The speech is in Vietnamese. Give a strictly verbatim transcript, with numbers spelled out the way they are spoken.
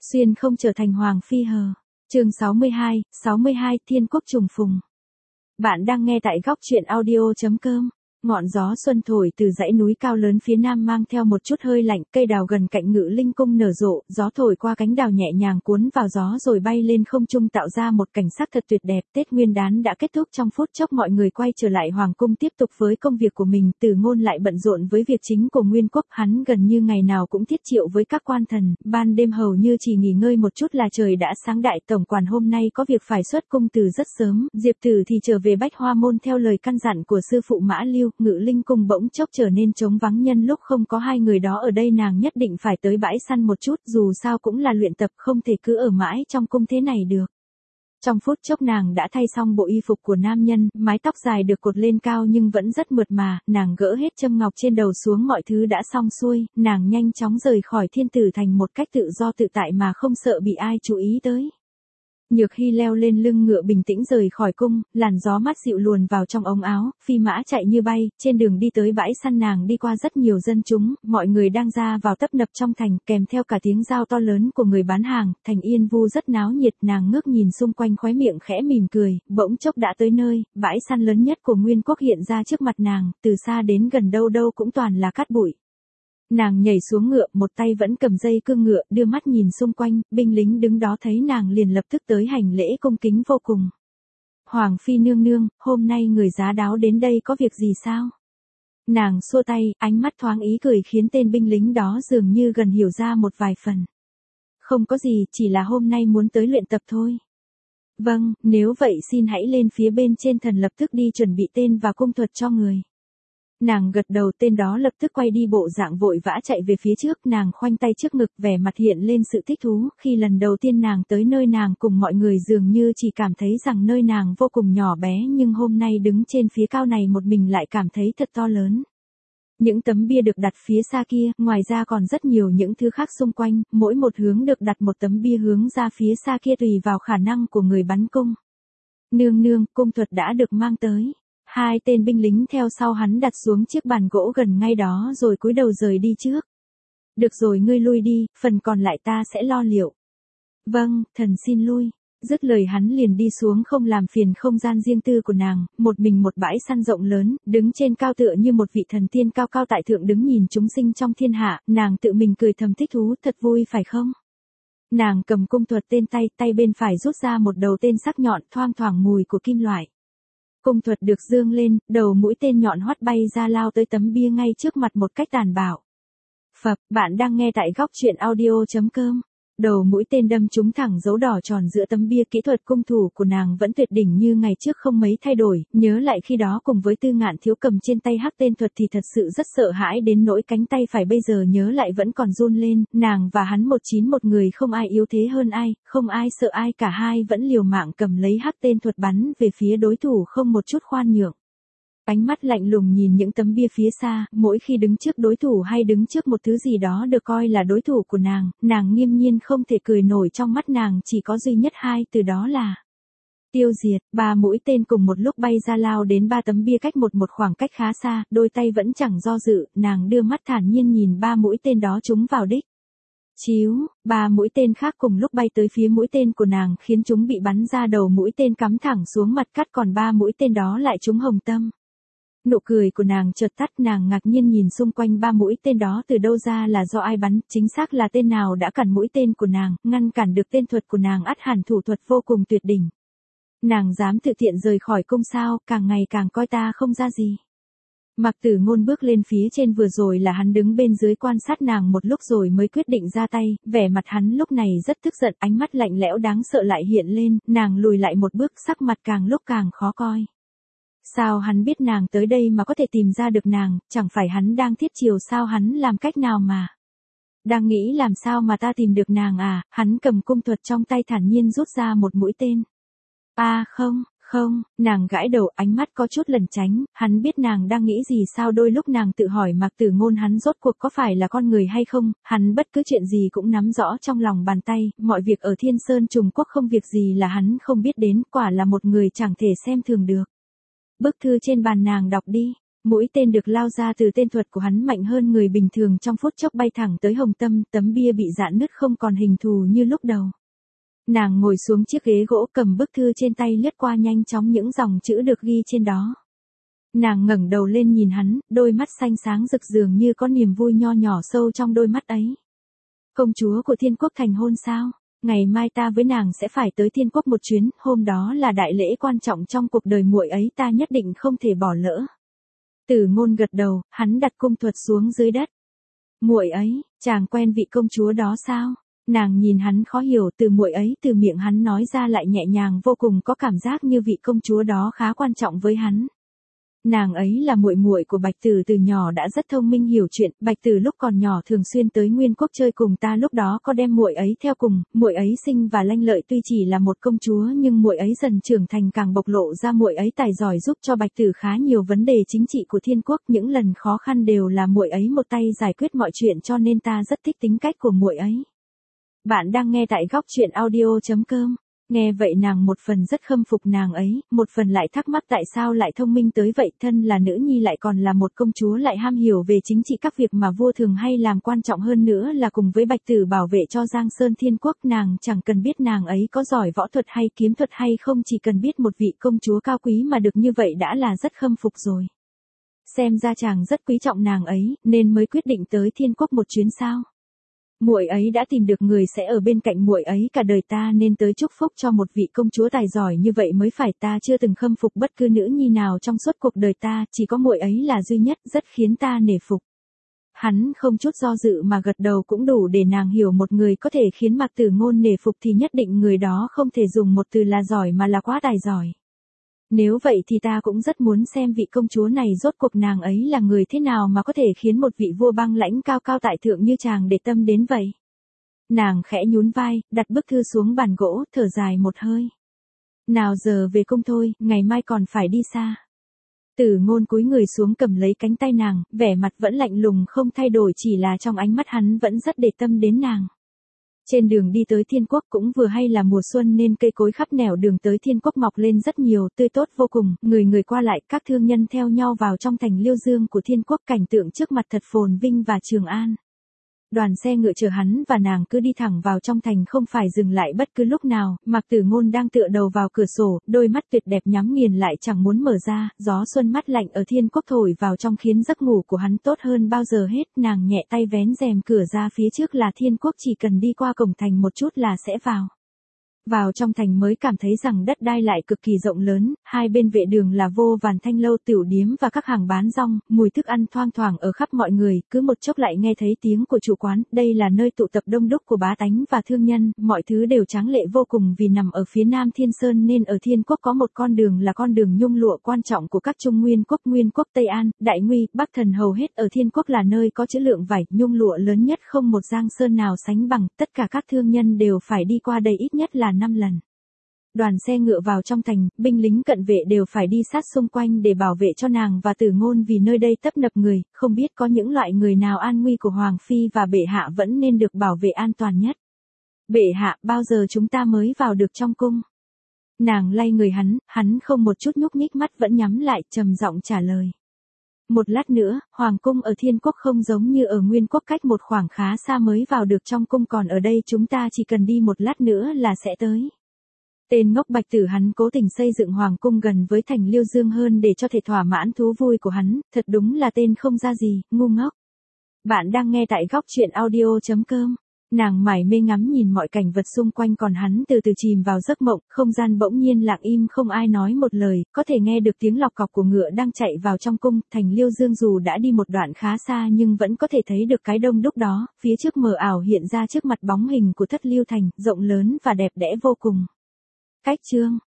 Xuyên không trở thành hoàng phi hờ. Chương sáu mươi hai, sáu mươi hai Thiên quốc trùng phùng. Bạn đang nghe tại góc truyện audio chấm com. Ngọn gió xuân thổi từ dãy núi cao lớn phía nam mang theo một chút hơi lạnh, cây đào gần cạnh Ngự Linh cung nở rộ, gió thổi qua cánh đào nhẹ nhàng cuốn vào gió rồi bay lên không trung tạo ra một cảnh sắc thật tuyệt đẹp. Tết Nguyên đán đã kết thúc, trong phút chốc mọi người quay trở lại hoàng cung tiếp tục với công việc của mình. Từ Ngôn lại bận rộn với việc chính của Nguyên quốc, hắn gần như ngày nào cũng thiết triệu với các quan thần, ban đêm hầu như chỉ nghỉ ngơi một chút là trời đã sáng. Đại tổng quản hôm nay có việc phải xuất cung từ rất sớm, Diệp Tử thì trở về Bách Hoa môn theo lời căn dặn của sư phụ Mã Lưu. Ngự Linh cung bỗng chốc trở nên trống vắng, nhân lúc không có hai người đó ở đây nàng nhất định phải tới bãi săn một chút, dù sao cũng là luyện tập, không thể cứ ở mãi trong cung thế này được. Trong phút chốc nàng đã thay xong bộ y phục của nam nhân, mái tóc dài được cột lên cao nhưng vẫn rất mượt mà, nàng gỡ hết châm ngọc trên đầu xuống, mọi thứ đã xong xuôi, nàng nhanh chóng rời khỏi Thiên Tử Thành một cách tự do tự tại mà không sợ bị ai chú ý tới. Nhược Hy leo lên lưng ngựa bình tĩnh rời khỏi cung, làn gió mát dịu luồn vào trong ống áo, phi mã chạy như bay. Trên đường đi tới bãi săn nàng đi qua rất nhiều dân chúng, mọi người đang ra vào tấp nập trong thành, kèm theo cả tiếng giao to lớn của người bán hàng. Thành Yên Vu rất náo nhiệt, nàng ngước nhìn xung quanh khóe miệng khẽ mỉm cười, bỗng chốc đã tới nơi, bãi săn lớn nhất của Nguyên quốc hiện ra trước mặt nàng, từ xa đến gần đâu đâu cũng toàn là cát bụi. Nàng nhảy xuống ngựa, một tay vẫn cầm dây cương ngựa, đưa mắt nhìn xung quanh, binh lính đứng đó thấy nàng liền lập tức tới hành lễ cung kính vô cùng. Hoàng phi nương nương, hôm nay người giá đáo đến đây có việc gì sao? Nàng xua tay, ánh mắt thoáng ý cười khiến tên binh lính đó dường như gần hiểu ra một vài phần. Không có gì, chỉ là hôm nay muốn tới luyện tập thôi. Vâng, nếu vậy xin hãy lên phía bên trên, thần lập tức đi chuẩn bị tên và cung thuật cho người. Nàng gật đầu, tên đó lập tức quay đi bộ dạng vội vã chạy về phía trước, nàng khoanh tay trước ngực, vẻ mặt hiện lên sự thích thú. Khi lần đầu tiên nàng tới nơi nàng cùng mọi người dường như chỉ cảm thấy rằng nơi nàng vô cùng nhỏ bé, nhưng hôm nay đứng trên phía cao này một mình lại cảm thấy thật to lớn. Những tấm bia được đặt phía xa kia, ngoài ra còn rất nhiều những thứ khác xung quanh, mỗi một hướng được đặt một tấm bia hướng ra phía xa kia tùy vào khả năng của người bắn cung. Nương nương, cung thuật đã được mang tới. Hai tên binh lính theo sau hắn đặt xuống chiếc bàn gỗ gần ngay đó rồi cúi đầu rời đi trước. Được rồi, ngươi lui đi, phần còn lại ta sẽ lo liệu. Vâng, thần xin lui. Dứt lời hắn liền đi xuống, không làm phiền không gian riêng tư của nàng. Một mình một bãi săn rộng lớn, đứng trên cao tựa như một vị thần tiên cao cao tại thượng đứng nhìn chúng sinh trong thiên hạ. Nàng tự mình cười thầm thích thú, thật vui phải không? Nàng cầm cung thuật tên tay, tay bên phải rút ra một đầu tên sắc nhọn, thoang thoảng mùi của kim loại. Cung thuật được dương lên, đầu mũi tên nhọn hoắt bay ra lao tới tấm bia ngay trước mặt một cách tàn bạo. Phập, bạn đang nghe tại góc truyện audio chấm com. Đầu mũi tên đâm trúng thẳng dấu đỏ tròn giữa tấm bia, kỹ thuật cung thủ của nàng vẫn tuyệt đỉnh như ngày trước không mấy thay đổi, nhớ lại khi đó cùng với Tư Ngạn Thiếu cầm trên tay hắc tên thuật thì thật sự rất sợ hãi đến nỗi cánh tay phải bây giờ nhớ lại vẫn còn run lên. Nàng và hắn một chín một người, không ai yếu thế hơn ai, không ai sợ ai, cả hai vẫn liều mạng cầm lấy hắc tên thuật bắn về phía đối thủ không một chút khoan nhượng. Ánh mắt lạnh lùng nhìn những tấm bia phía xa, mỗi khi đứng trước đối thủ hay đứng trước một thứ gì đó được coi là đối thủ của nàng, nàng nghiêm nhiên không thể cười nổi, trong mắt nàng chỉ có duy nhất hai từ, đó là tiêu diệt. Ba mũi tên cùng một lúc bay ra lao đến ba tấm bia cách một một khoảng cách khá xa, đôi tay vẫn chẳng do dự, nàng đưa mắt thản nhiên nhìn ba mũi tên đó trúng vào đích. Chíu, ba mũi tên khác cùng lúc bay tới phía mũi tên của nàng khiến chúng bị bắn ra, đầu mũi tên cắm thẳng xuống mặt cắt, còn ba mũi tên đó lại trúng hồng tâm. Nụ cười của nàng chợt tắt, nàng ngạc nhiên nhìn xung quanh, ba mũi tên đó từ đâu ra, là do ai bắn, chính xác là tên nào đã cản mũi tên của nàng, ngăn cản được tên thuật của nàng, ắt hẳn thủ thuật vô cùng tuyệt đỉnh. Nàng dám tự tiện rời khỏi cung sao, càng ngày càng coi ta không ra gì. Mạc Tử Ngôn bước lên phía trên, vừa rồi là hắn đứng bên dưới quan sát nàng một lúc rồi mới quyết định ra tay, vẻ mặt hắn lúc này rất tức giận, ánh mắt lạnh lẽo đáng sợ lại hiện lên, nàng lùi lại một bước, sắc mặt càng lúc càng khó coi. Sao hắn biết nàng tới đây mà có thể tìm ra được nàng, chẳng phải hắn đang thiết chiều sao, hắn làm cách nào mà? Đang nghĩ làm sao mà ta tìm được nàng à? Hắn cầm cung thuật trong tay thản nhiên rút ra một mũi tên. A à, không, không, nàng gãi đầu, ánh mắt có chút lẩn tránh, hắn biết nàng đang nghĩ gì sao? Đôi lúc nàng tự hỏi Mạc Tử Ngôn hắn rốt cuộc có phải là con người hay không, hắn bất cứ chuyện gì cũng nắm rõ trong lòng bàn tay, mọi việc ở Thiên Sơn Trùng Quốc không việc gì là hắn không biết đến, quả là một người chẳng thể xem thường được. Bức thư trên bàn nàng đọc đi. Mũi tên được lao ra từ tên thuật của hắn mạnh hơn người bình thường, trong phút chốc bay thẳng tới Hồng Tâm, tấm bia bị rạn nứt không còn hình thù như lúc đầu. Nàng ngồi xuống chiếc ghế gỗ, cầm bức thư trên tay lướt qua nhanh chóng những dòng chữ được ghi trên đó. Nàng ngẩng đầu lên nhìn hắn, đôi mắt xanh sáng rực dường như có niềm vui nho nhỏ sâu trong đôi mắt ấy. Công chúa của Thiên Quốc thành hôn sao? Ngày mai ta với nàng sẽ phải tới Thiên Quốc một chuyến, hôm đó là đại lễ quan trọng trong cuộc đời muội ấy, ta nhất định không thể bỏ lỡ. Tử Ngôn gật đầu, hắn đặt cung thuật xuống dưới đất. Muội ấy, chàng quen vị công chúa đó sao? Nàng nhìn hắn khó hiểu, từ muội ấy từ miệng hắn nói ra lại nhẹ nhàng vô cùng, có cảm giác như vị công chúa đó khá quan trọng với hắn. Nàng ấy là muội muội của Bạch Tử, từ nhỏ đã rất thông minh hiểu chuyện, Bạch Tử lúc còn nhỏ thường xuyên tới Nguyên Quốc chơi cùng ta, lúc đó có đem muội ấy theo cùng, muội ấy xinh và lanh lợi, tuy chỉ là một công chúa nhưng muội ấy dần trưởng thành càng bộc lộ ra muội ấy tài giỏi, giúp cho Bạch Tử khá nhiều vấn đề chính trị của Thiên Quốc, những lần khó khăn đều là muội ấy một tay giải quyết mọi chuyện, cho nên ta rất thích tính cách của muội ấy. Bạn đang nghe tại góc truyện audio chấm com. Nghe vậy nàng một phần rất khâm phục nàng ấy, một phần lại thắc mắc tại sao lại thông minh tới vậy, thân là nữ nhi lại còn là một công chúa lại ham hiểu về chính trị các việc mà vua thường hay làm, quan trọng hơn nữa là cùng với Bạch Tử bảo vệ cho Giang Sơn Thiên Quốc. Nàng chẳng cần biết nàng ấy có giỏi võ thuật hay kiếm thuật hay không, chỉ cần biết một vị công chúa cao quý mà được như vậy đã là rất khâm phục rồi. Xem ra chàng rất quý trọng nàng ấy, nên mới quyết định tới Thiên Quốc một chuyến sao? Muội ấy đã tìm được người sẽ ở bên cạnh muội ấy cả đời, ta nên tới chúc phúc cho một vị công chúa tài giỏi như vậy mới phải, ta chưa từng khâm phục bất cứ nữ nhi nào trong suốt cuộc đời ta, chỉ có muội ấy là duy nhất, rất khiến ta nể phục. Hắn không chút do dự mà gật đầu, cũng đủ để nàng hiểu một người có thể khiến Mạc Tử Ngôn nể phục thì nhất định người đó không thể dùng một từ là giỏi mà là quá tài giỏi. Nếu vậy thì ta cũng rất muốn xem vị công chúa này rốt cuộc nàng ấy là người thế nào mà có thể khiến một vị vua băng lãnh cao cao tại thượng như chàng để tâm đến vậy. Nàng khẽ nhún vai, đặt bức thư xuống bàn gỗ, thở dài một hơi. Nào giờ về cung thôi, ngày mai còn phải đi xa. Tử Ngôn cúi người xuống cầm lấy cánh tay nàng, vẻ mặt vẫn lạnh lùng không thay đổi, chỉ là trong ánh mắt hắn vẫn rất để tâm đến nàng. Trên đường đi tới Thiên Quốc cũng vừa hay là mùa xuân nên cây cối khắp nẻo đường tới Thiên Quốc mọc lên rất nhiều, tươi tốt vô cùng, người người qua lại, các thương nhân theo nhau vào trong thành Liêu Dương của Thiên Quốc, cảnh tượng trước mặt thật phồn vinh và trường an. Đoàn xe ngựa chở hắn và nàng cứ đi thẳng vào trong thành, không phải dừng lại bất cứ lúc nào. Mạc Tử Ngôn đang tựa đầu vào cửa sổ, đôi mắt tuyệt đẹp nhắm nghiền lại chẳng muốn mở ra, gió xuân mát lạnh ở Thiên Quốc thổi vào trong khiến giấc ngủ của hắn tốt hơn bao giờ hết. Nàng nhẹ tay vén rèm cửa ra, phía trước là Thiên Quốc, chỉ cần đi qua cổng thành một chút là sẽ vào. Vào trong thành mới cảm thấy rằng đất đai lại cực kỳ rộng lớn, hai bên vệ đường là vô vàn thanh lâu, tiểu điếm và các hàng bán rong, mùi thức ăn thoang thoảng ở khắp mọi người, cứ một chốc lại nghe thấy tiếng của chủ quán, đây là nơi tụ tập đông đúc của bá tánh và thương nhân, mọi thứ đều tráng lệ vô cùng. Vì nằm ở phía nam Thiên Sơn nên ở Thiên Quốc có một con đường là con đường nhung lụa quan trọng của các Trung Nguyên Quốc, Nguyên Quốc, Tây An, Đại Nguy, Bắc Thần, hầu hết ở Thiên Quốc là nơi có trữ lượng vải nhung lụa lớn nhất, không một Giang Sơn nào sánh bằng, tất cả các thương nhân đều phải đi qua đây ít nhất là năm lần. Đoàn xe ngựa vào trong thành, binh lính cận vệ đều phải đi sát xung quanh để bảo vệ cho nàng và Tử Ngôn, vì nơi đây tấp nập người, không biết có những loại người nào an nguy của Hoàng Phi và bệ hạ vẫn nên được bảo vệ an toàn nhất. Bệ hạ, bao giờ chúng ta mới vào được trong cung? Nàng lay người hắn, hắn không một chút nhúc nhích, mắt vẫn nhắm lại, trầm giọng trả lời. Một lát nữa, Hoàng cung ở Thiên Quốc không giống như ở Nguyên Quốc, cách một khoảng khá xa mới vào được trong cung, còn ở đây chúng ta chỉ cần đi một lát nữa là sẽ tới. Tên ngốc Bạch Tử, hắn cố tình xây dựng hoàng cung gần với thành Liêu Dương hơn để cho thể thỏa mãn thú vui của hắn, thật đúng là tên không ra gì, ngu ngốc. Bạn đang nghe tại góc truyện audio chấm com. Nàng mải mê ngắm nhìn mọi cảnh vật xung quanh, còn hắn từ từ chìm vào giấc mộng. Không gian bỗng nhiên lặng im, không ai nói một lời, có thể nghe được tiếng lọc cọc của ngựa đang chạy vào trong cung. Thành Liêu Dương dù đã đi một đoạn khá xa nhưng vẫn có thể thấy được cái đông đúc đó, phía trước mờ ảo hiện ra trước mặt bóng hình của Thất Liêu Thành, rộng lớn và đẹp đẽ vô cùng. Cách chương